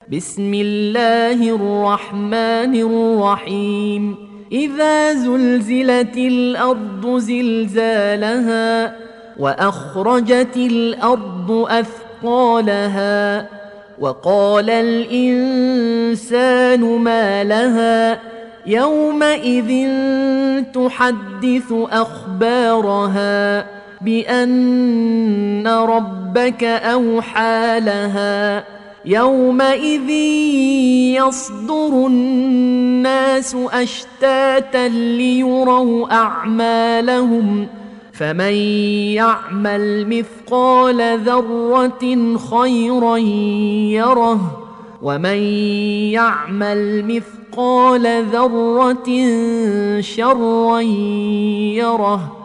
بسم الله الرحمن الرحيم. إذا زلزلت الأرض زلزالها وأخرجت الأرض أثقالها وقال الإنسان ما لها يومئذ تحدث أخبارها بأن ربك أوحى لها يومئذ يصدر الناس أشتاتا ليروا أعمالهم فمن يعمل مثقال ذرة خيرا يره ومن يعمل مثقال ذرة شرا يره